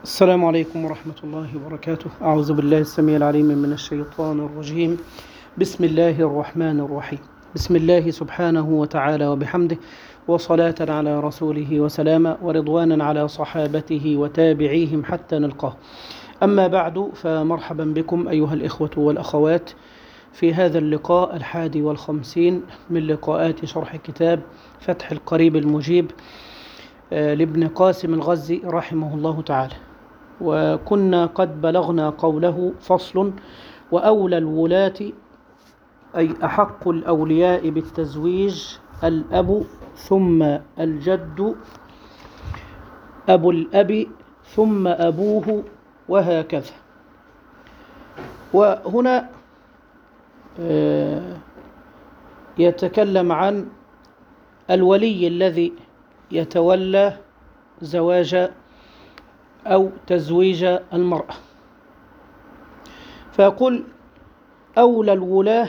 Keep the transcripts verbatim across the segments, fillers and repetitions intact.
السلام عليكم ورحمة الله وبركاته. أعوذ بالله السميع العليم من الشيطان الرجيم. بسم الله الرحمن الرحيم. بسم الله سبحانه وتعالى وبحمده، وصلاة على رسوله وسلاما ورضوانا على صحابته وتابعيهم حتى نلقاه. أما بعد، فمرحبا بكم أيها الإخوة والأخوات في هذا اللقاء الحادي والخمسين من لقاءات شرح كتاب فتح القريب المجيب لابن قاسم الغزي رحمه الله تعالى. وكنا قد بلغنا قوله: فصل: وأولى الولاة أي أحق الأولياء بالتزويج الأب ثم الجد، أبو الأب ثم أبوه، وهكذا. وهنا يتكلم عن الولي الذي يتولى زواج أو تزويج المرأة، فيقول: أولى الولاة،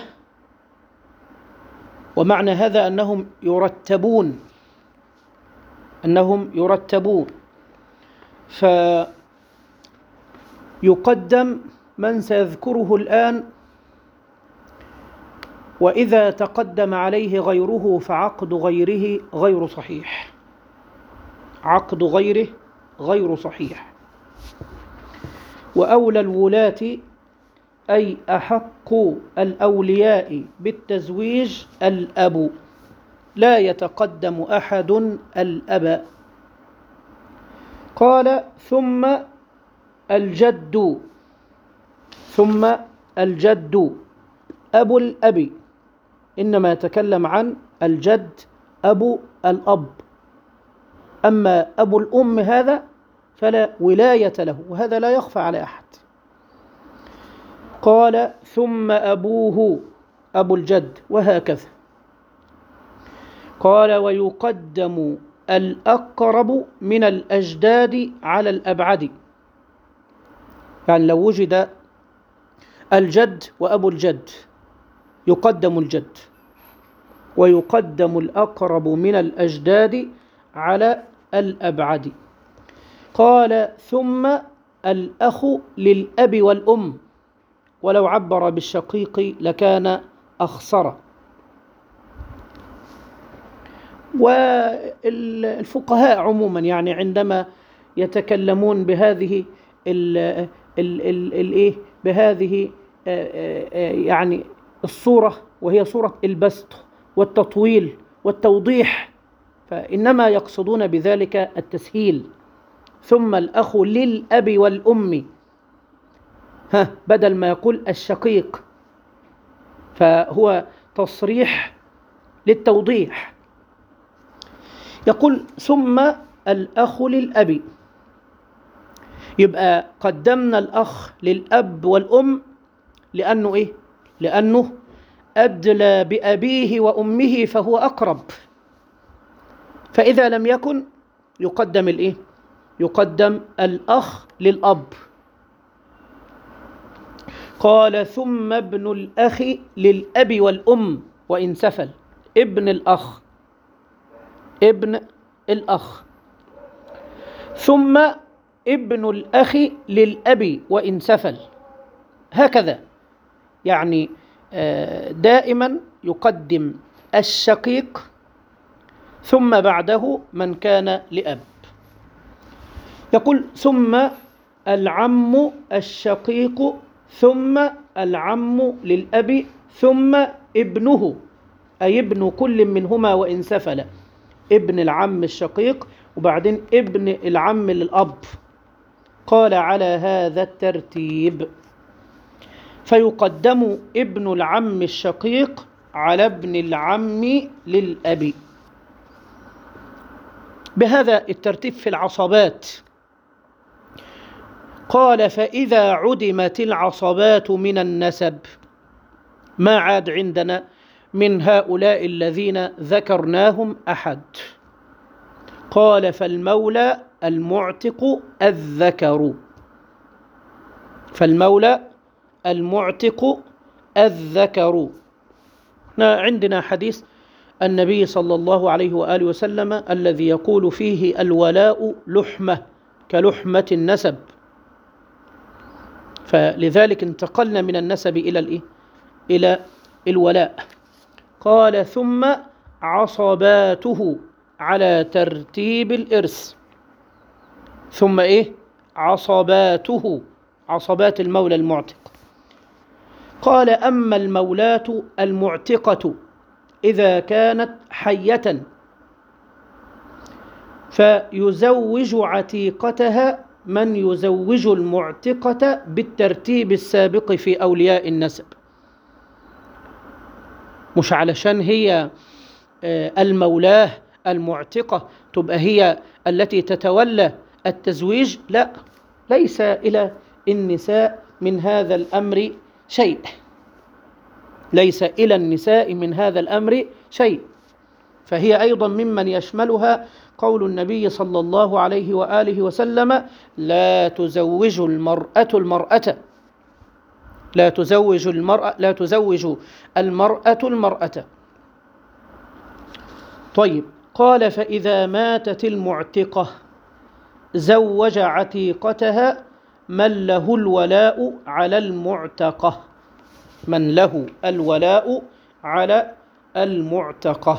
ومعنى هذا أنهم يرتبون أنهم يرتبون فيقدم من سيذكره الآن، وإذا تقدم عليه غيره فعقد غيره غير صحيح عقد غيره غير صحيح. وأولى الولاة أي أحق الأولياء بالتزويج الأب، لا يتقدم أحد الأب. قال: ثم الجد ثم الجد أبو الأب، إنما يتكلم عن الجد أبو الأب، أما أبو الأم هذا فلا ولاية له، وهذا لا يخفى على أحد. قال: ثم أبوه أبو الجد، وهكذا. قال: ويقدم الأقرب من الأجداد على الأبعد، يعني لو وجد الجد وأبو الجد يقدم الجد، ويقدم الأقرب من الأجداد على الأبعد. قال: ثم الأخ للأب والأم، ولو عبر بالشقيق لكان أخصر. والفقهاء عموما يعني عندما يتكلمون بهذه ال ال ال ال بهذه يعني الصورة، وهي صورة البسط والتطويل والتوضيح، فإنما يقصدون بذلك التسهيل. ثم الأخ للأب والأم، ها بدل ما يقول الشقيق، فهو تصريح للتوضيح. يقول: ثم الأخ للأب، يبقى قدمنا الأخ للأب والأم لأنه إيه؟ لأنه أدلى بأبيه وأمه فهو أقرب. فإذا لم يكن يقدم الإيه؟ يقدم الأخ للأب. قال: ثم ابن الأخ للأب والأم وإن سفل، ابن الأخ ابن الأخ ثم ابن الأخ للأب وإن سفل، هكذا. يعني دائما يقدم الشقيق ثم بعده من كان لأب. يقول: ثم العم الشقيق ثم العم للأب ثم ابنه، أي ابن كل منهما وإن سفل، ابن العم الشقيق وبعدين ابن العم للأب. قال: على هذا الترتيب، فيقدم ابن العم الشقيق على ابن العم للأب، بهذا الترتيب في العصبات. قال: فإذا عدمت العصبات من النسب، ما عاد عندنا من هؤلاء الذين ذكرناهم أحد. قال: فالمولى المعتق الذكر فالمولى المعتق الذكر. عندنا حديث النبي صلى الله عليه وآله وسلم الذي يقول فيه: الولاء لحمة كلحمة النسب، فلذلك انتقلنا من النسب إلى الإيه؟ إلى الولاء. قال ثم عصباته على ترتيب الإرث. ثم إيه؟ عصباته، عصبات المولى المعتق. قال أما المولاة المعتقة إذا كانت حية فيزوج عتيقتها من يزوج المعتقة بالترتيب السابق في أولياء النسب. مش علشان هي المولاه المعتقة تبقى هي التي تتولى التزويج، لا، ليس إلى النساء من هذا الأمر شيء، ليس إلى النساء من هذا الأمر شيء. فهي أيضا ممن يشملها قول النبي صلى الله عليه وآله وسلم: لا تزوج المرأة المرأة، لا تزوج المرأة لا تزوج المرأة المرأة. طيب، قال فإذا ماتت المعتقة زوج عتيقتها من له الولاء على المعتقة، من له الولاء على المعتقة.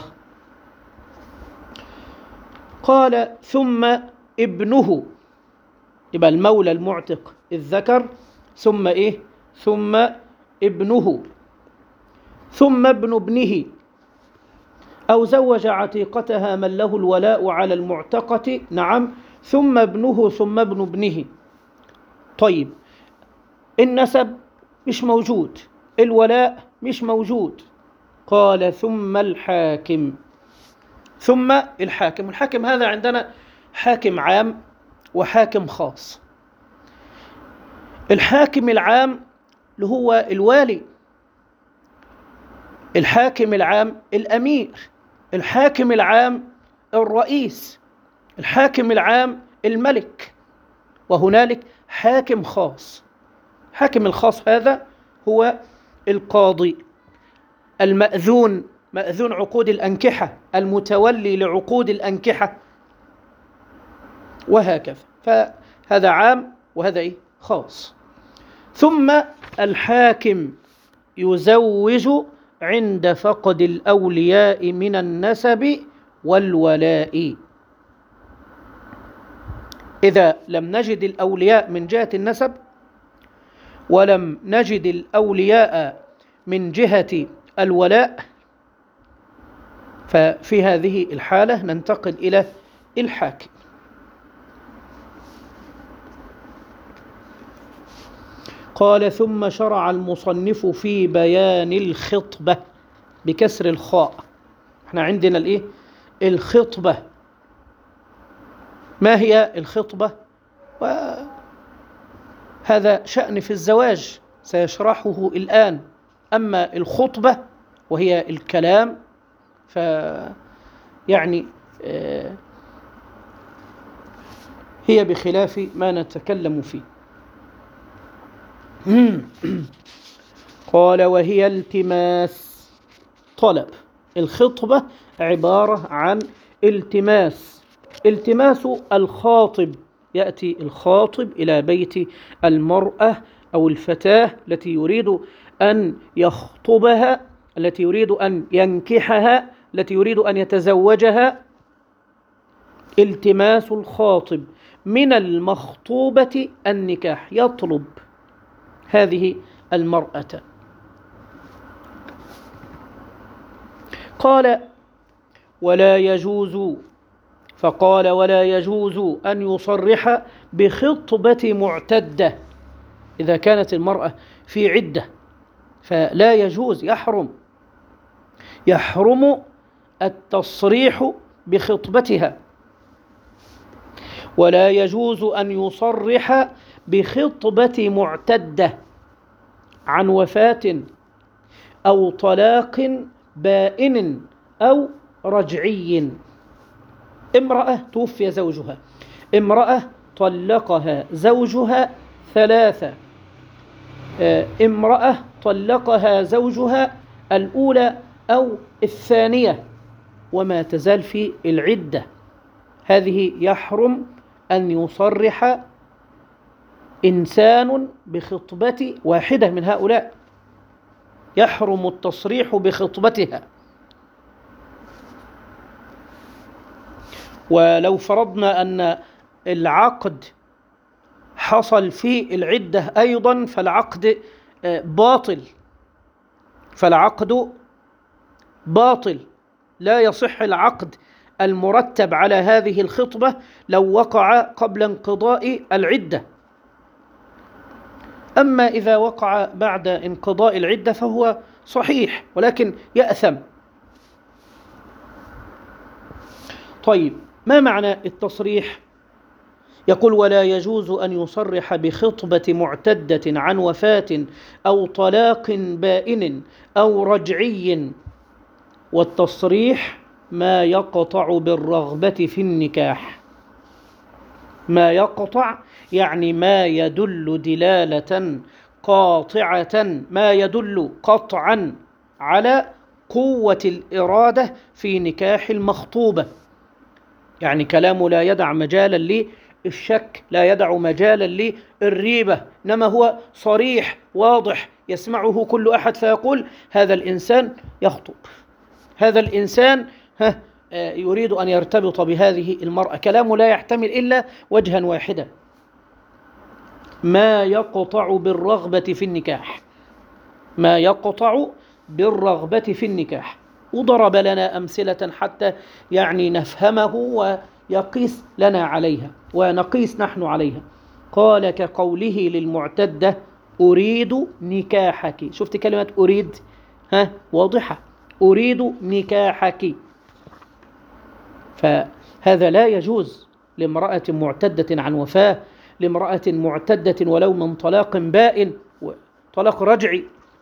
قال ثم ابنه، يبقى المولى المعتق الذكر، ثم إيه؟ ثم ابنه، ثم ابن ابنه، أو زوج عتيقتها من له الولاء على المعتقة، نعم، ثم ابنه ثم ابن ابنه. طيب، النسب مش موجود، الولاء مش موجود. قال ثم الحاكم، ثم الحاكم. الحاكم هذا عندنا حاكم عام وحاكم خاص. الحاكم العام اللي هو الوالي، الحاكم العام الأمير، الحاكم العام الرئيس، الحاكم العام الملك، وهنالك حاكم خاص. الحاكم الخاص هذا هو القاضي، المأذون، مأذون عقود الأنكحة، المتولي لعقود الأنكحة، وهكذا. فهذا عام وهذا إيه؟ خاص. ثم الحاكم يزوج عند فقد الأولياء من النسب والولاء. إذا لم نجد الأولياء من جهة النسب ولم نجد الأولياء من جهة الولاء، ففي هذه الحالة ننتقل إلى الحاكم. قال ثم شرع المصنف في بيان الخطبة بكسر الخاء. احنا عندنا الايه؟ الخطبة. ما هي الخطبة؟ وهذا شأن في الزواج سيشرحه الآن. أما الخطبة وهي الكلام ف يعني هي بخلاف ما نتكلم فيه. قال وهي التماس، طلب. الخطبة عبارة عن التماس. التماس الخاطب، يأتي الخاطب إلى بيت المرأة أو الفتاة التي يريد أن يخطبها، التي يريد أن ينكحها، التي يريد أن يتزوجها. التماس الخاطب من المخطوبة النكاح، يطلب هذه المرأة. قال ولا يجوز، فقال ولا يجوز أن يصرح بخطبة معتدة. إذا كانت المرأة في عدة فلا يجوز، يحرم يحرم التصريح بخطبتها. ولا يجوز أن يصرح بخطبة معتدة عن وفاة أو طلاق بائن أو رجعي. امرأة توفي زوجها، امرأة طلقها زوجها ثلاثة، امرأة طلقها زوجها الأولى أو الثانية وما تزال في العدة، هذه يحرم أن يصرح إنسان بخطبة واحدة من هؤلاء، يحرم التصريح بخطبتها. ولو فرضنا أن العقد حصل في العدة أيضا فالعقد باطل، فالعقد باطل، لا يصح العقد المرتب على هذه الخطبة لو وقع قبل انقضاء العدة. أما إذا وقع بعد انقضاء العدة فهو صحيح ولكن يأثم. طيب، ما معنى التصريح؟ يقول: ولا يجوز أن يصرح بخطبة معتدة عن وفاة أو طلاق بائن أو رجعي. والتصريح ما يقطع بالرغبة في النكاح. ما يقطع يعني ما يدل دلالة قاطعة، ما يدل قطعا على قوة الإرادة في نكاح المخطوبة. يعني كلامه لا يدع مجالا للشك، لا يدع مجالا للريبة، إنما هو صريح واضح يسمعه كل أحد فيقول: هذا الإنسان يخطب، هذا الإنسان ها يريد أن يرتبط بهذه المرأة. كلامه لا يحتمل إلا وجها واحدا: ما يقطع بالرغبة في النكاح. ما يقطع بالرغبة في النكاح. وضرب لنا أمثلة حتى يعني نفهمه ويقيس لنا عليها ونقيس نحن عليها. قال: كقوله للمعتدة: أريد نكاحك. شفت كلمة أريد؟ ها واضحة، أريد نكاحك. فهذا لا يجوز لامرأة معتدة عن وفاة، لامرأة معتدة ولو من طلاق بائن وطلاق رجعي.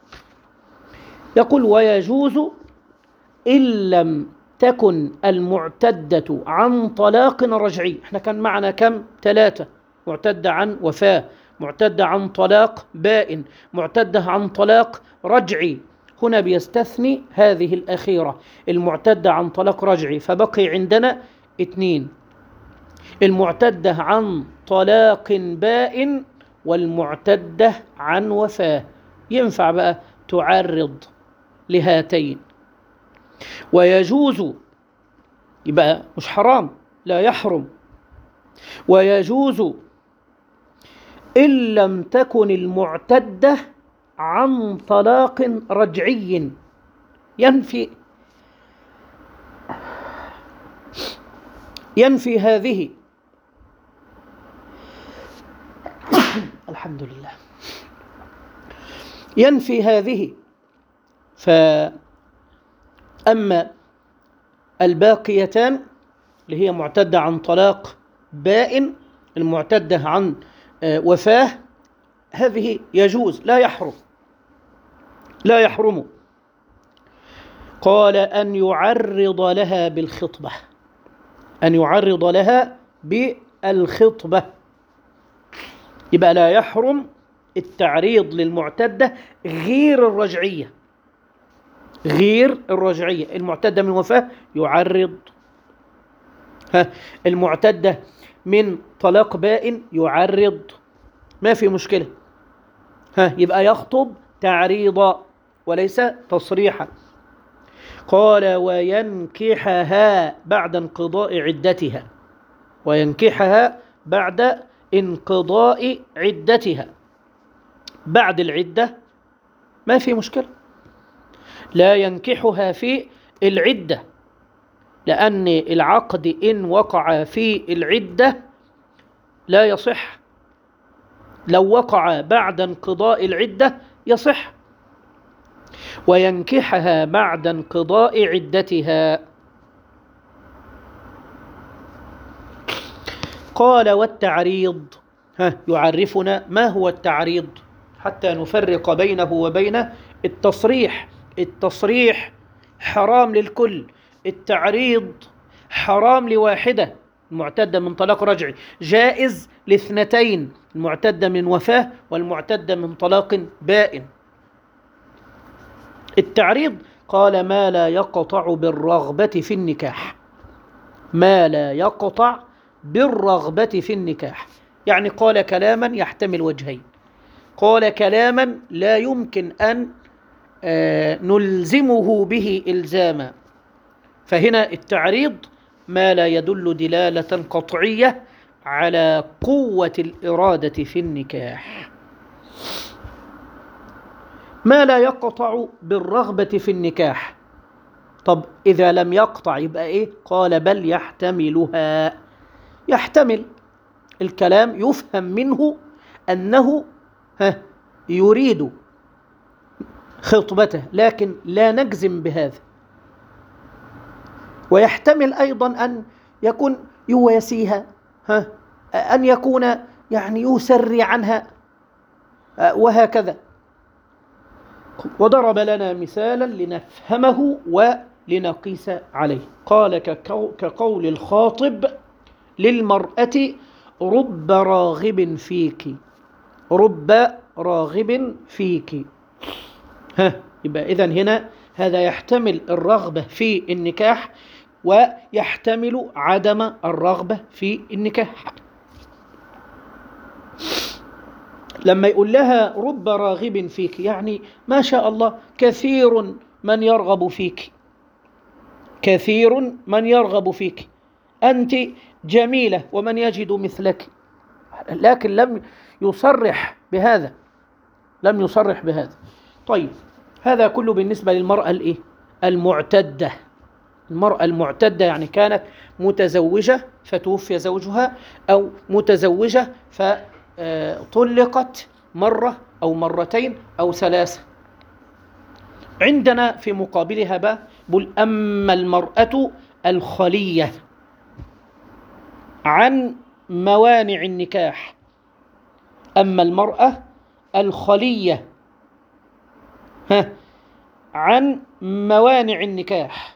يقول: ويجوز إن لم تكن المعتدة عن طلاق رجعي. احنا كان معنا كم؟ ثلاثة: معتدة عن وفاة، معتدة عن طلاق بائن، معتدة عن طلاق رجعي. هنا بيستثني هذه الأخيرة، المعتدة عن طلاق رجعي، فبقي عندنا اثنين: المعتدة عن طلاق بائن والمعتدة عن وفاة. ينفع بقى تعرض لهاتين. ويجوز، يبقى مش حرام، لا يحرم. ويجوز إن لم تكن المعتدة عن طلاق رجعي. ينفي ينفي هذه. الحمد لله. ينفي هذه. فأما الباقيتان اللي هي معتدة عن طلاق بائن، المعتدة عن وفاة، هذه يجوز، لا يحرم، لا يحرم. قال: أن يعرض لها بالخطبة. أن يعرض لها بالخطبة. يبقى لا يحرم التعريض للمعتدة غير الرجعية. غير الرجعية، المعتدة من وفاة يعرض، ها المعتدة من طلاق بائن يعرض، ما في مشكلة. ها يبقى يخطب تعريضا وليس تصريحا. قال: وينكحها بعد انقضاء عدتها. وينكحها بعد انقضاء عدتها. بعد العدة ما في مشكلة، لا ينكحها في العدة، لأن العقد إن وقع في العدة لا يصح. لو وقع بعد انقضاء العدة يصح. وينكحها بعد انقضاء عدتها. قال: والتعريض، ها يعرفنا ما هو التعريض حتى نفرق بينه وبين التصريح. التصريح حرام للكل، التعريض حرام لواحدة، المعتدة من طلاق رجعي، جائز لاثنتين، المعتدة من وفاة والمعتدة من طلاق بائن. التعريض قال: ما لا يقطع بالرغبة في النكاح. ما لا يقطع بالرغبة في النكاح. يعني قال كلاما يحتمل وجهين، قال كلاما لا يمكن أن نلزمه به إلزاما، فهنا التعريض ما لا يدل دلالة قطعية على قوة الإرادة في النكاح. ما لا يقطع بالرغبة في النكاح. طب إذا لم يقطع يبقى إيه؟ قال بل يحتملها. يحتمل الكلام يفهم منه أنه ها يريد خطبته، لكن لا نجزم بهذا. ويحتمل أيضا أن يكون يواسيها، ها أن يكون يعني يسري عنها، وهكذا. وضرب لنا مثالا لنفهمه ولنقيس عليه. قال كقول الخاطب للمرأة رب راغب فيك، رب راغب فيك. ها يبقى إذن هنا هذا يحتمل الرغبة في النكاح ويحتمل عدم الرغبة في النكاح. لما يقول لها رب راغب فيك يعني ما شاء الله كثير من يرغب فيك، كثير من يرغب فيك، أنت جميلة ومن يجد مثلك، لكن لم يصرح بهذا، لم يصرح بهذا. طيب هذا كله بالنسبة للمرأة الإيه؟ المعتدة. المرأة المعتدة يعني كانت متزوجة فتوفي زوجها، أو متزوجة فطلقت مرة أو مرتين أو ثلاثة. عندنا في مقابلها بقى بل أما المرأة الخلية عن موانع النكاح، أما المرأة الخلية ها عن موانع النكاح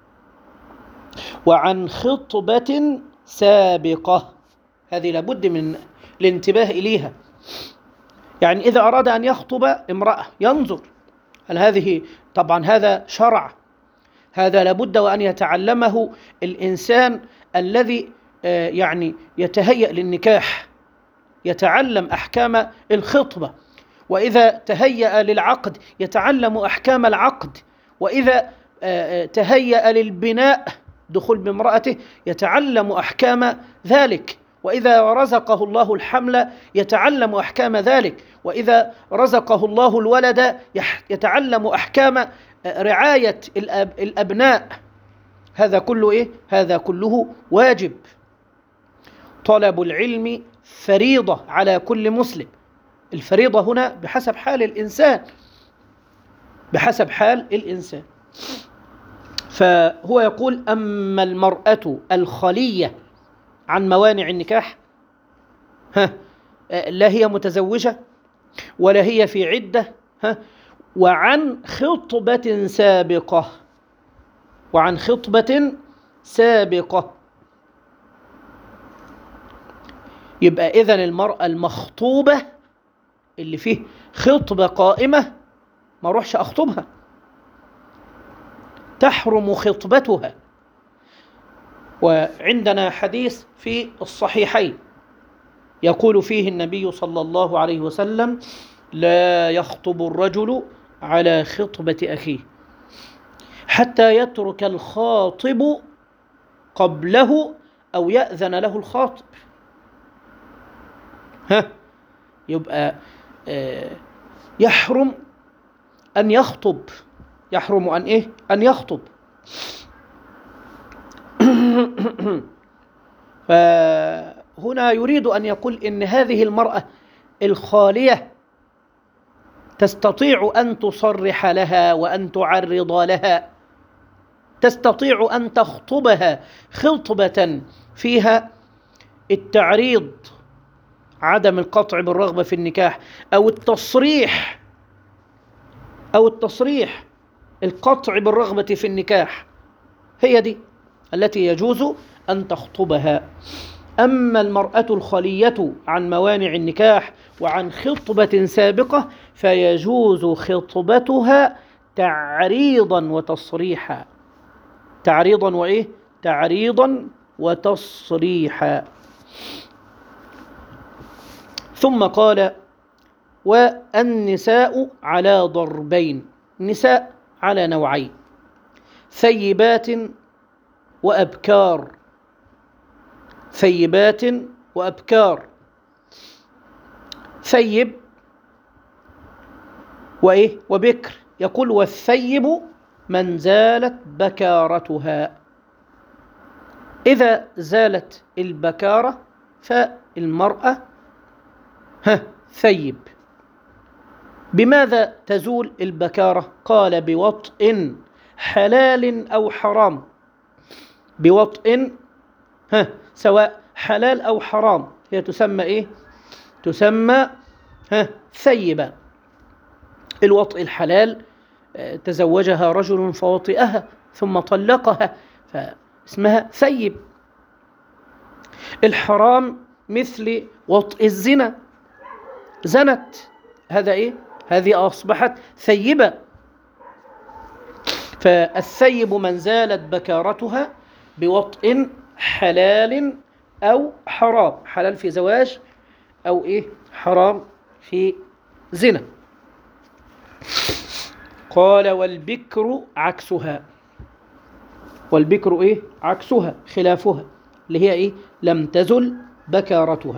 وعن خطبة سابقة، هذه لابد من الانتباه إليها. يعني إذا أراد أن يخطب امرأة ينظر هل هذه، طبعا هذا شرع، هذا لابد وأن يتعلمه الإنسان الذي يعني يتهيأ للنكاح، يتعلم أحكام الخطبة، وإذا تهيأ للعقد يتعلم أحكام العقد، وإذا تهيأ للبناء دخول بامرأته يتعلم أحكام ذلك، وإذا رزقه الله الحمل يتعلم أحكام ذلك، وإذا رزقه الله الولد يتعلم أحكام رعاية الأبناء. هذا كله إيه؟ هذا كله واجب. طلب العلم فريضة على كل مسلم. الفريضة هنا بحسب حال الإنسان، بحسب حال الإنسان. فهو يقول أما المرأة الخلية عن موانع النكاح، ها لا هي متزوجة ولا هي في عدة، ها وعن خطبة سابقة، وعن خطبة سابقة. يبقى إذن المرأة المخطوبة اللي فيه خطبة قائمة ما اروحش أخطبها، تحرم خطبتها. وعندنا حديث في الصحيحين يقول فيه النبي صلى الله عليه وسلم لا يخطب الرجل على خطبة أخيه حتى يترك الخاطب قبله أو يأذن له الخاطب. ها يبقى آه يحرم أن يخطب، يحرم أن إيه؟ أن يخطب. فهنا يريد أن يقول إن هذه المرأة الخالية تستطيع أن تصرح لها وأن تعرض لها، تستطيع أن تخطبها خطبة فيها التعريض، عدم القطع بالرغبة في النكاح، أو التصريح، أو التصريح القطع بالرغبة في النكاح، هي دي التي يجوز أن تخطبها. أما المرأة الخلية عن موانع النكاح وعن خطبة سابقة فيجوز خطبتها تعريضا وتصريحا، تعريضا وإيه؟ تعريضا وتصريحا. ثم قال: والنساء على ضربين. النساء على نوعين: ثيبات وأبكار. ثيبات وأبكار. ثيب وإيه وبكر. يقول: والثيب من زالت بكارتها. إذا زالت البكارة فالمرأة ها ثيب. بماذا تزول البكارة؟ قال: بوطء حلال أو حرام. بوطء ها سواء حلال أو حرام، هي تسمى إيه؟ تسمى ها ثيبة. الوطء الحلال تزوجها رجل فوطئها ثم طلقها فاسمها ثيب. الحرام مثل وطء الزنا، زنت، هذا إيه؟ هذه أصبحت ثيبة. فالثيب من زالت بكارتها بوطء حلال أو حرام، حلال في زواج أو إيه حرام في زنا. قال: والبكر عكسها. والبكر إيه عكسها، خلافها، اللي هي إيه لم تزل بكارتها.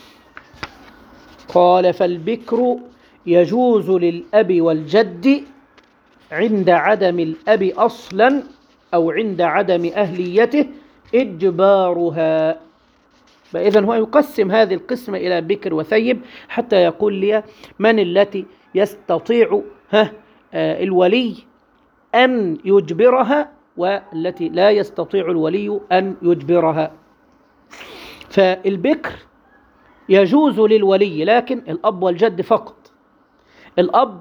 قال: فالبكر يجوز للأب والجد عند عدم الأب أصلا أو عند عدم أهليته إجبارها. فإذن هو يقسم هذه القسمة إلى بكر وثيب حتى يقول لي من التي يستطيع ها آه الولي أن يجبرها والتي لا يستطيع الولي أن يجبرها. فالبكر يجوز للولي لكن الأب والجد فقط. الأب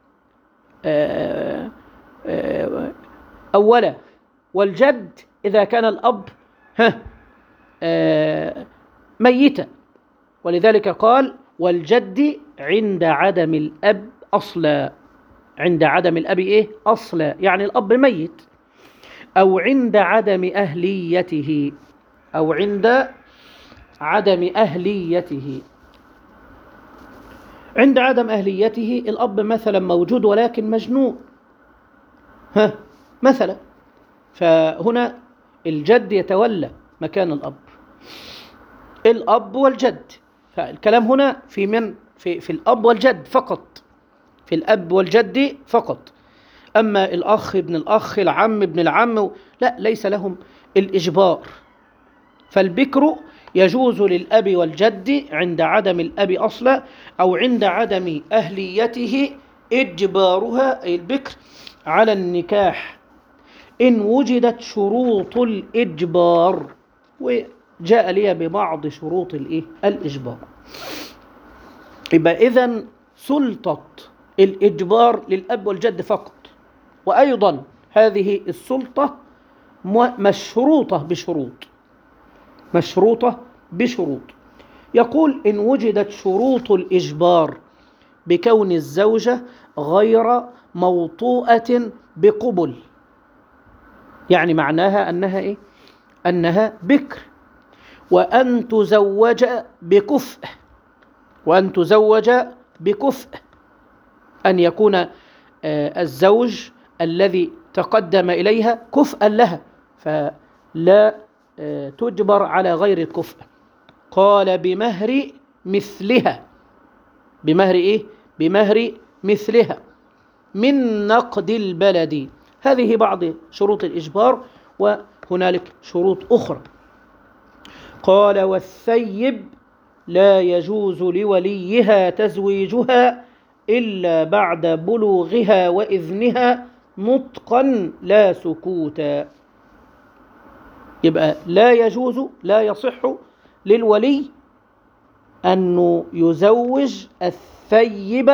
آه آه أولا، والجد إذا كان الأب ها آه ميتا. ولذلك قال: والجد عند عدم الأب أصلا. عند عدم الأب إيه أصلا، يعني الأب ميت. أو عند عدم أهليته، أو عند عدم أهليته. عند عدم أهليته الأب مثلا موجود ولكن مجنون ها مثلا، فهنا الجد يتولى مكان الأب. الأب والجد، فالكلام هنا في من في, في الأب والجد فقط، في الأب والجد فقط. أما الأخ ابن الأخ، العم ابن العم، لا، ليس لهم الإجبار. فالبكر يجوز للأب والجد عند عدم الأب أصلا أو عند عدم أهليته إجبارها، أي البكر، على النكاح إن وجدت شروط الإجبار. وجاء لي ببعض شروط الإيه؟ الإجبار. يبقى إذن سلطة الإجبار للأب والجد فقط، وأيضا هذه السلطة مشروطة بشروط، مشروطة بشروط. يقول: إن وجدت شروط الإجبار بكون الزوجة غير موطوءة بقبل، يعني معناها أنها إيه؟ أنها بكر، وأن تزوج بكفء، وأن تزوج بكفء، أن يكون الزوج الذي تقدم إليها كفءا لها، فلا تجبر على غير الكفء. قال: بمهر مثلها. بمهر إيه؟ بمهر مثلها من نقد البلد. هذه بعض شروط الإجبار، وهنالك شروط أخرى. قال: والثيب لا يجوز لوليها تزويجها إلا بعد بلوغها وإذنها نطقا لا سكوتا. يبقى لا يجوز، لا يصح للولي أنه يزوج الثيب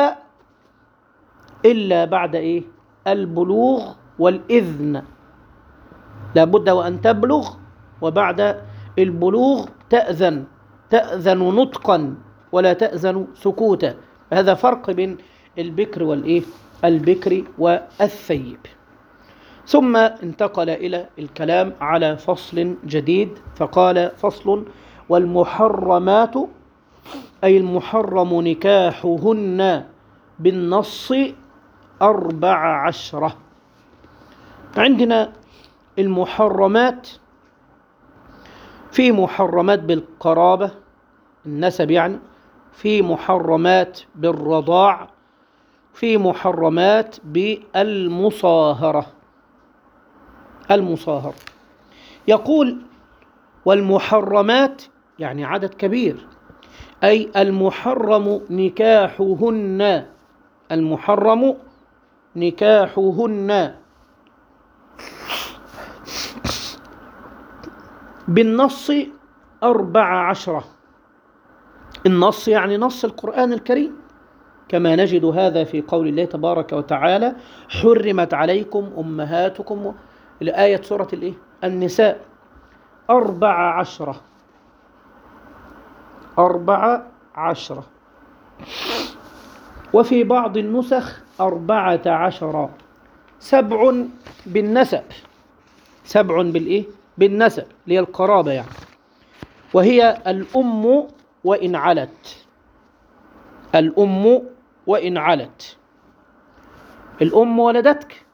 إلا بعد إيه؟ البلوغ والإذن. لابد وأن تبلغ، وبعد البلوغ تأذن، تأذن نطقا ولا تأذن سكوتا. هذا فرق بين البكر والإيه؟ البكر والثيب. ثم انتقل إلى الكلام على فصل جديد، فقال: فصل: والمحرمات أي المحرم نكاحهن بالنص أربع عشرة. عندنا المحرمات، في محرمات بالقرابة النسب يعني، في محرمات بالرضاع، في محرمات بالمصاهرة. المصاهرة يقول: والمحرمات يعني عدد كبير، أي المحرم نكاحهن، المحرم نكاحهن بالنص أربع عشرة. النص يعني نص القرآن الكريم، كما نجد هذا في قول الله تبارك وتعالى: حرمت عليكم أمهاتكم، لآية سورة الإيه؟ النساء. أربع عشرة، أربع عشرة. وفي بعض النسخ أربعة عشر. سبع بالنسب، سبع بالإيه؟ بالنسب، اللي هي القرابة يعني، وهي الأم وإن علت، الأم وإن علت. الأم ولدتك،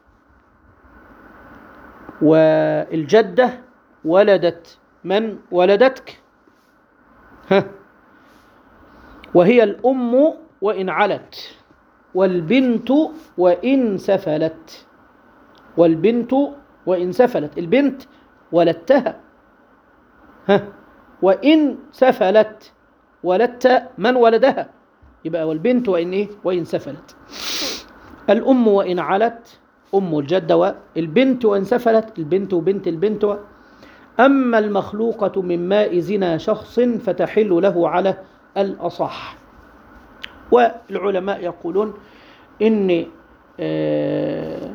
والجدة ولدت من ولدتك، ها، وهي الأم وإن علت. والبنت وإن سفلت، والبنت وإن سفلت، البنت ولدتها، ها، وإن سفلت ولدت من ولدها، يبقى والبنت وإن إيه؟ وإن سفلت. الأم وإن علت، أم الجدة، والبنت وإن سفلت، البنت وبنت البنت و... أما المخلوقة من ماء زنا شخص فتحل له على الأصح. والعلماء يقولون إن آه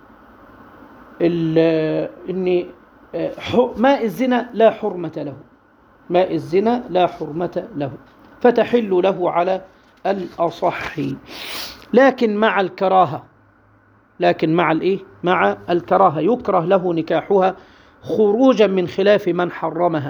إن آه ماء الزنا لا حرمة له، ماء الزنا لا حرمة له، فتحل له على الأصح، لكن مع الكراهة، لكن مع الإيه؟ مع الكراهة، يكره له نكاحها خروجا من خلاف من حرمها.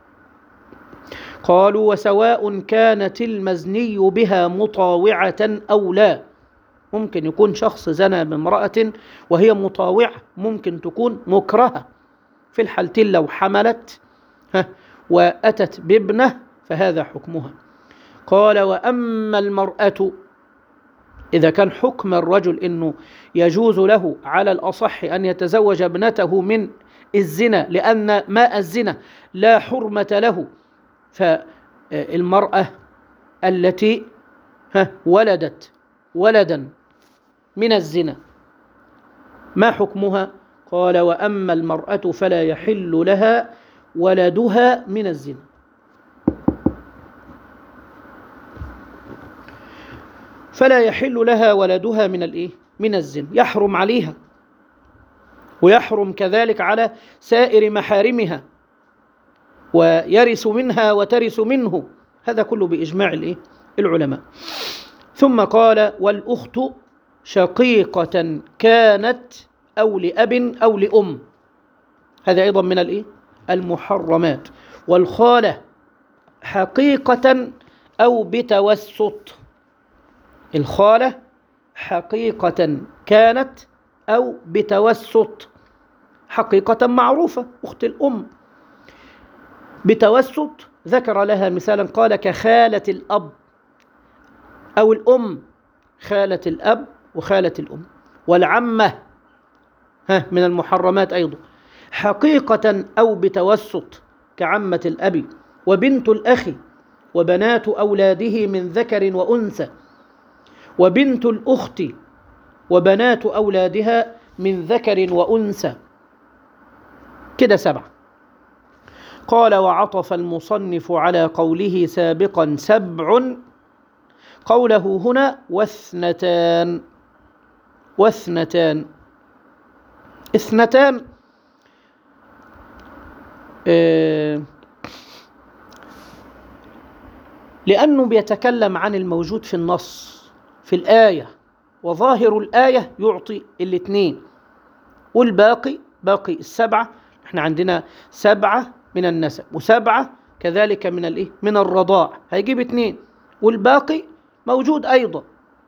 قالوا: وسواء كانت المزني بها مطاوعة أو لا. ممكن يكون شخص زنى بامرأة وهي مطاوعة، ممكن تكون مكرهة. في الحالتين لو حملت وأتت بابنه فهذا حكمها. قال: وأما المرأة، إذا كان حكم الرجل إنه يجوز له على الأصح أن يتزوج ابنته من الزنا، لأن ماء الزنا لا حرمة له، فالمرأة التي ولدت ولدا من الزنا ما حكمها؟ قال: وأما المرأة فلا يحل لها ولدها من الزنا. فلا يحل لها ولدها من الإيه؟ من الزنا، يحرم عليها، ويحرم كذلك على سائر محارمها، ويرث منها وترث منه، هذا كله بإجماع الإيه؟ العلماء. ثم قال: والأخت شقيقة كانت أو لأب أو لأم، هذا أيضا من الإيه؟ المحرمات. والخالة حقيقة أو بتوسط، الخالة حقيقة كانت أو بتوسط، حقيقة معروفة أخت الأم، بتوسط ذكر لها مثالا، قال: كخالة الأب أو الأم، خالة الأب وخالة الأم. والعمة ها من المحرمات أيضا، حقيقة أو بتوسط، كعمة الأب، وبنت الأخ، وبنات أولاده من ذكر وأنثى، وبنت الأخت، وبنات أولادها من ذكر وأنثى، كده سبعة. قال: وعطف المصنف على قوله سابقا سبع قوله هنا واثنتان. واثنتان، اثنتان آه لأنه بيتكلم عن الموجود في النص في الآية، وظاهر الآية يعطي الاثنين، والباقي باقي السبعة، احنا عندنا سبعة من النسب وسبعة كذلك من الايه من الرضاع، هيجيب اتنين، والباقي موجود ايضا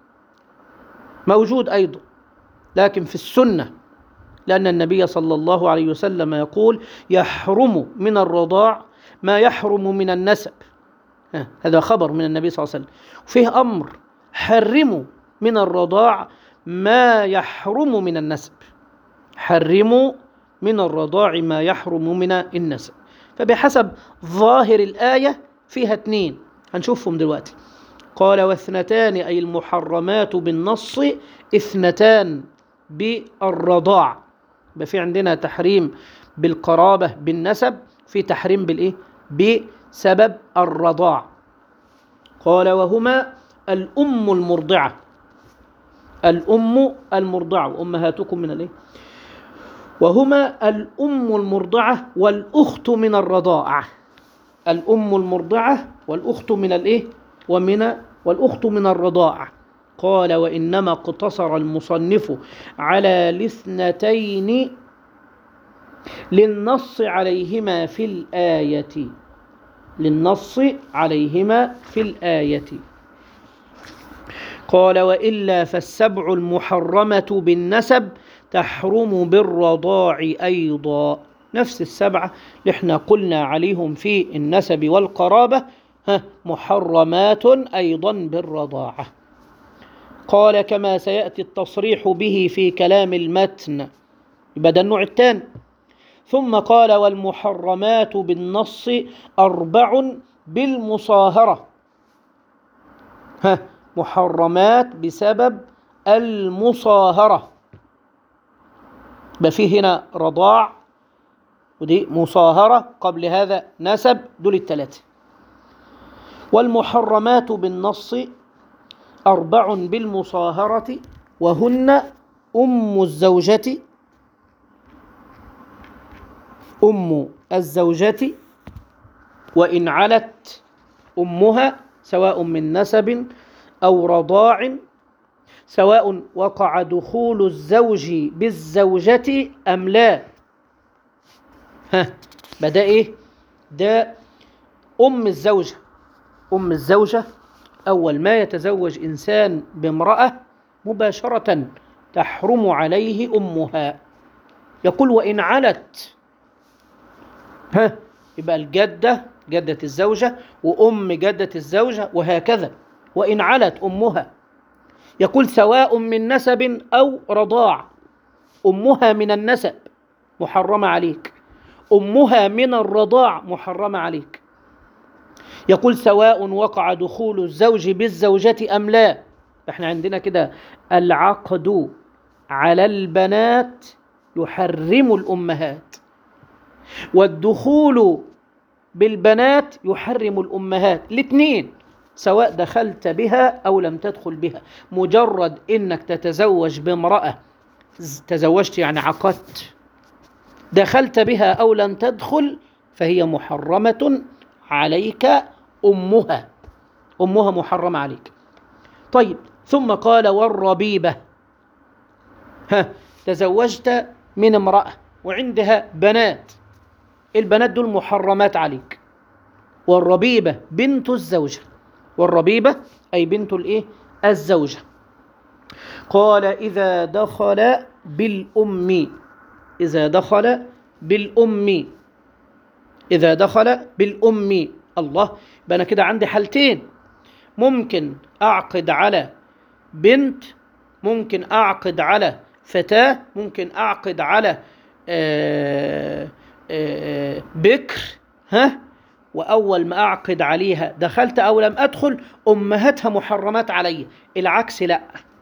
موجود ايضا لكن في السنة، لأن النبي صلى الله عليه وسلم يقول يحرم من الرضاع ما يحرم من النسب. هذا خبر من النبي صلى الله عليه وسلم، فيه أمر حرموا من الرضاع ما يحرم من النسب، حرموا من الرضاع ما يحرم من النسب. فبحسب ظاهر الآية فيها اتنين هنشوفهم دلوقتي. قال واثنتان أي المحرمات بالنص اثنتان بالرضاع، يبقى في عندنا تحريم بالقرابة بالنسب، في تحريم بالإيه بسبب الرضاع. قال وهما الأم المرضعة، الأم المرضعة وأمهاتكم من الإيه وهما الأم المرضعة والأخت من الرضاعة، الأم المرضعة والأخت من الإيه ومن والأخت من الرضاعة. قال وإنما اقتصر المصنف على الاثنتين للنص عليهما في الآية، للنص عليهما في الآية. قال وإلا فالسبع المحرمة بالنسب تحرم بالرضاع أيضا، نفس السبعة اللي احنا قلنا عليهم في النسب والقرابة ها محرمات أيضا بالرضاعة. قال كما سيأتي التصريح به في كلام المتن، يبقى ده النوع الثاني. ثم قال والمحرمات بالنص أربع بالمصاهرة، ها محرمات بسبب المصاهرة، يبقى فيه هنا رضاع ودي مصاهرة، قبل هذا نسب، دول الثلاثة. والمحرمات بالنص أربع بالمصاهرة وهن أم الزوجة، أم الزوجة وإن علت أمها سواء من نسب أو رضاع، سواء وقع دخول الزوج بالزوجة أم لا. ها بدأ إيه ده أم الزوجة، أم الزوجة أول ما يتزوج إنسان بامرأة مباشرة تحرم عليه أمها. يقول وإن علت، ها يبقى الجدة جدة الزوجة وأم جدة الزوجة وهكذا، وإن علت أمها. يقول سواء من نسب أو رضاع، أمها من النسب محرمة عليك، أمها من الرضاع محرمة عليك. يقول سواء وقع دخول الزوج بالزوجة أم لا. احنا عندنا كده العقد على البنات يحرم الأمهات، والدخول بالبنات يحرم الأمهات، الاثنين سواء دخلت بها أو لم تدخل بها. مجرد إنك تتزوج بامرأة، تزوجت يعني عقدت، دخلت بها أو لم تدخل، فهي محرمة عليك، أمها أمها محرمة عليك. طيب ثم قال والربيبة، ها تزوجت من امرأة وعندها بنات، البنات دول محرمات عليك. والربيبة بنت الزوجة، والربيبة أي بنت الإيه الزوجة. قال إذا دخل بالأم، إذا دخل بالأم، إذا دخل بالأم. الله، يبقى أنا كده عندي حالتين، ممكن أعقد على بنت، ممكن أعقد على فتاة، ممكن أعقد على آآ آآ بكر، ها وأول ما أعقد عليها دخلت أو لم أدخل أمهاتها محرمات علي. العكس لا،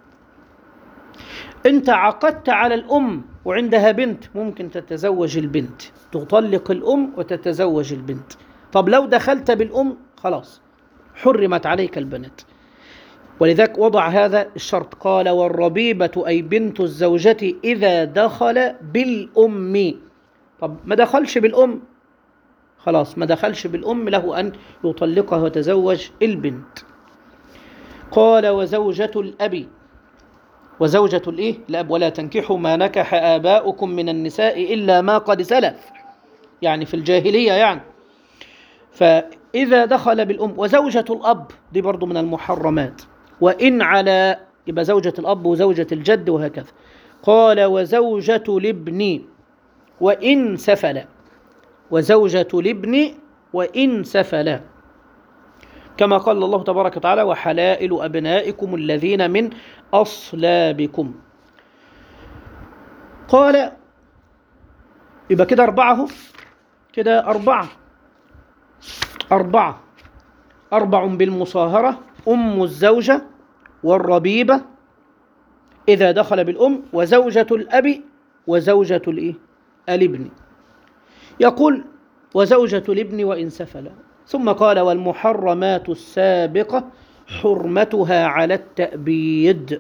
أنت عقدت على الأم وعندها بنت، ممكن تتزوج البنت، تطلق الأم وتتزوج البنت. طب لو دخلت بالأم خلاص حرمت عليك البنات، ولذلك وضع هذا الشرط. قال والربيبة أي بنت الزوجة إذا دخل بالأم. طب ما دخلش بالأم خلاص، ما دخلش بالأم له أن يطلقها ويتزوج البنت. قال وزوجة الأب، وزوجة الإيه؟ الأب. ولا تنكحوا ما نكح آباؤكم من النساء إلا ما قد سلف، يعني في الجاهلية يعني. فإذا دخل بالأم. وزوجة الأب دي برضو من المحرمات، وإن على، يبقى زوجة الأب وزوجة الجد وهكذا. قال وزوجة الابن وإن سفلا، وزوجة الابن وإن سفلا، كما قال الله تبارك وتعالى وحلائل أبنائكم الذين من أصلابكم. قال يبقى كده أربعة، كده أربعة أربعة أربع بالمصاهرة: أم الزوجة والربيبة إذا دخل بالأم، وزوجة الأب، وزوجة الإيه؟ الابن. يقول وزوجة الابن وإن سفلا، ثم قال والمحرمات السابقة حرمتها على التأبيد،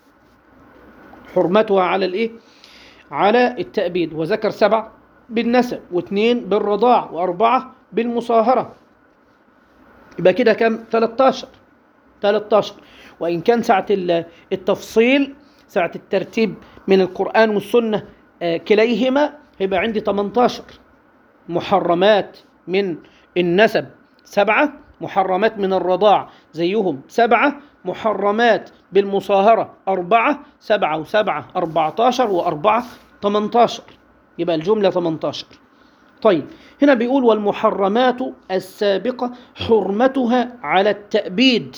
حرمتها على الإيه؟ على التأبيد. وذكر سبع بالنسب، واثنين بالرضاع، وأربعة بالمصاهرة، يبقى كده كم؟ ثلاثة عشر. وإن كان ساعة التفصيل، ساعة الترتيب من القرآن والسنة كليهما، يبقى عندي ثمانية عشر. محرمات من النسب سبعة، محرمات من الرضاع زيهم سبعة، محرمات بالمصاهرة أربعة، سبعة وسبعة أربعة عشر، وأربعة ثمانية عشر، يبقى الجملة ثمانية عشر. طيب هنا بيقول والمحرمات السابقة حرمتها على التأبيد،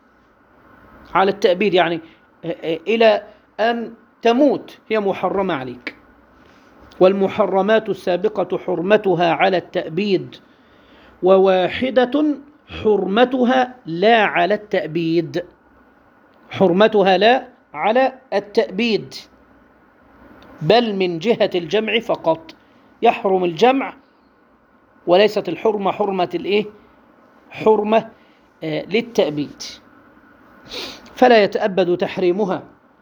على التأبيد يعني إلى أن تموت هي محرمة عليك. والمحرمات السابقة حرمتها على التأبيد، وواحدة حرمتها لا على التأبيد، حرمتها لا على التأبيد، بل من جهة الجمع فقط، يحرم الجمع وليست الحرمة حرمة الإيه؟ حرمة آه للتأبيد، فلا يتأبد تحريمها،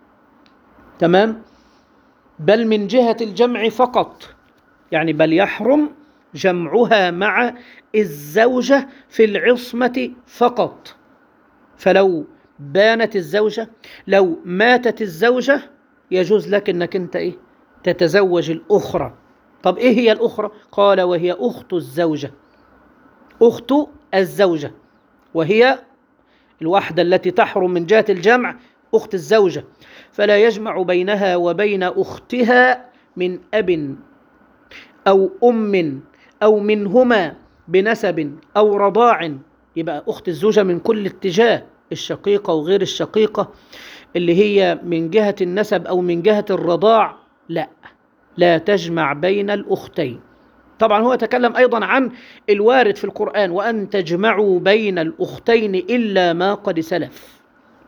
تمام؟ بل من جهة الجمع فقط، يعني بل يحرم جمعها مع الزوجة في العصمة فقط. فلو بانت الزوجة، لو ماتت الزوجة، يجوز لك انك انت ايه؟ تتزوج الأخرى. طب ايه هي الأخرى؟ قال وهي أخت الزوجة، أخت الزوجة، وهي الواحدة التي تحرم من جهة الجمع أخت الزوجة، فلا يجمع بينها وبين أختها من أب أو أم أو منهما بنسب أو رضاع. يبقى أخت الزوجة من كل اتجاه، الشقيقة وغير الشقيقة، اللي هي من جهة النسب أو من جهة الرضاع، لا لا تجمع بين الأختين. طبعا هو يتكلم أيضا عن الوارد في القرآن وأن تجمعوا بين الأختين إلا ما قد سلف،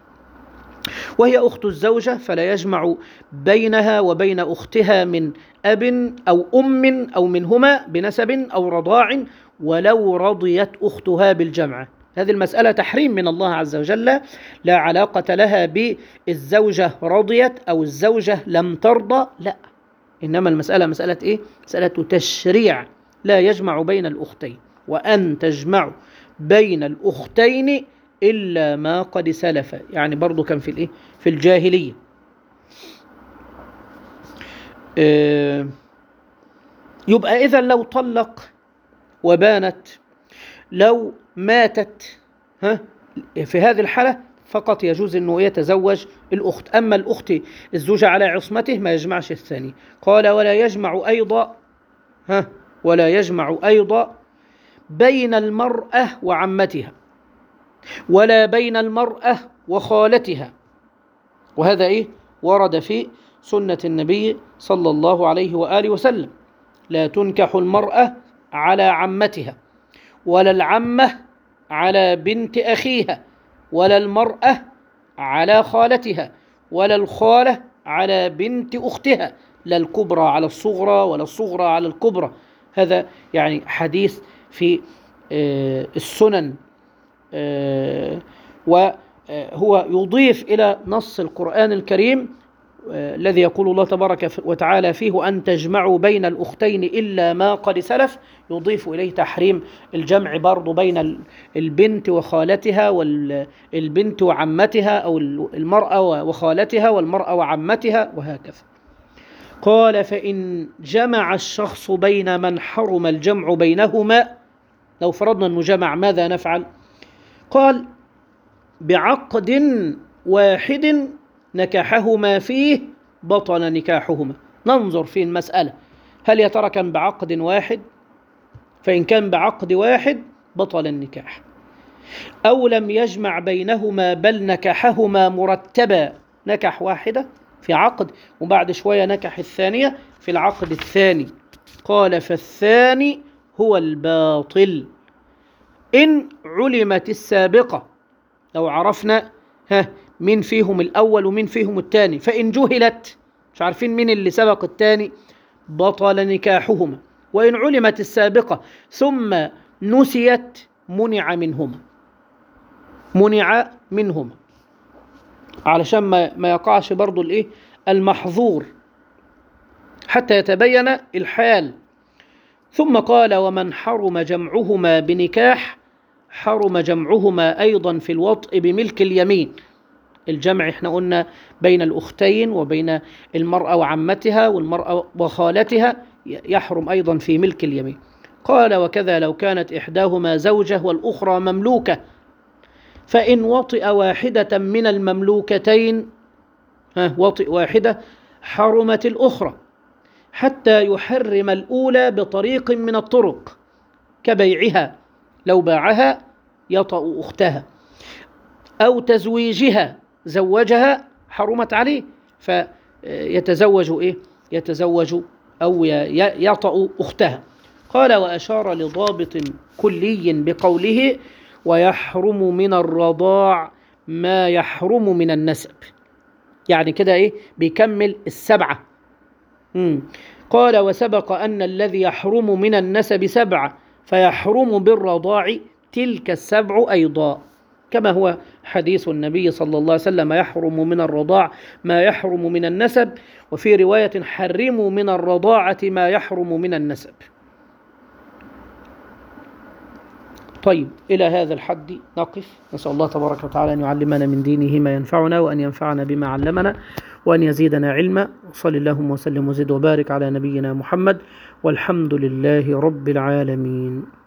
وهي أخت الزوجة فلا يجمع بينها وبين أختها من أب أو أم أو منهما بنسب أو رضاع ولو رضيت أختها بالجمع. هذه المسألة تحريم من الله عز وجل، لا علاقة لها بالزوجة رضيت أو الزوجة لم ترضى، لا، إنما المسألة مسألة إيه؟ مسألة تشريع، لا يجمع بين الأختين، وأن تجمع بين الأختين إلا ما قد سلف، يعني برضو كان في الإيه؟ في الجاهلية. آه يبقى إذا لو طلق وبانت، لو ماتت، ها، في هذه الحالة فقط يجوز أنه يتزوج الأخت. أما الأخت الزوجة على عصمته ما يجمعش الثاني. قال ولا يجمع أيضا، ها، ولا يجمع أيضا بين المرأة وعمتها، ولا بين المرأة وخالتها. وهذا إيه؟ ورد في سنة النبي صلى الله عليه وآله وسلم: لا تنكح المرأة على عمتها، ولا العمة على بنت أخيها، ولا المرأة على خالتها، ولا الخالة على بنت أختها، لا الكبرى على الصغرى ولا الصغرى على الكبرى. هذا يعني حديث في السنن، وهو يضيف إلى نص القرآن الكريم الذي يقول الله تبارك وتعالى فيه وأن تجمعوا بين الأختين إلا ما قد سلف، يضيف إليه تحريم الجمع برضو بين البنت وخالتها والبنت وعمتها، أو المرأة وخالتها والمرأة وعمتها، وهكذا. قال فإن جمع الشخص بين من حرم الجمع بينهما، لو فرضنا أنه جمع ماذا نفعل؟ قال بعقد واحد نكحهما فيه بطل نكاحهما. ننظر في المسألة، هل يا ترى كان بعقد واحد؟ فإن كان بعقد واحد بطل النكاح، أو لم يجمع بينهما بل نكحهما مرتبا، نكح واحدة في عقد وبعد شوية نكح الثانية في العقد الثاني، قال فالثاني هو الباطل إن علمت السابقة، لو عرفنا ها مين فيهم الأول ومين فيهم الثاني، فإن جهلت مش عارفين مين اللي سبق الثاني بطل نكاحهما، وإن علمت السابقة ثم نسيت منع منهما، منع منهما علشان ما ما يقعش برضو الايه المحظور حتى يتبين الحال. ثم قال ومن حرم جمعهما بنكاح حرم جمعهما أيضا في الوطء بملك اليمين. الجمع احنا قلنا بين الأختين وبين المرأة وعمتها والمرأة وخالتها يحرم أيضا في ملك اليمين. قال وكذا لو كانت إحداهما زوجة والأخرى مملوكة، فإن وطئ واحدة من المملوكتين ها وطئ واحدة حرمت الأخرى حتى يحرم الأولى بطريق من الطرق كبيعها، لو باعها يطأ أختها، أو تزويجها زوجها حرمت عليه فيتزوج إيه؟ يتزوج أو يطأ أختها. قال وأشار لضابط كلي بقوله ويحرم من الرضاع ما يحرم من النسب، يعني كده إيه بيكمل السبعة. مم. قال وسبق أن الذي يحرم من النسب سبعة فيحرم بالرضاع تلك السبع أيضا، كما هو حديث النبي صلى الله عليه وسلم يحرم من الرضاع ما يحرم من النسب، وفي رواية حرموا من الرضاعة ما يحرم من النسب. طيب إلى هذا الحد نقف، نسأل الله تبارك وتعالى أن يعلمنا من دينه ما ينفعنا وأن ينفعنا بما علمنا وأن يزيدنا علما. وصل اللهم وسلم وزد وبارك على نبينا محمد، والحمد لله رب العالمين.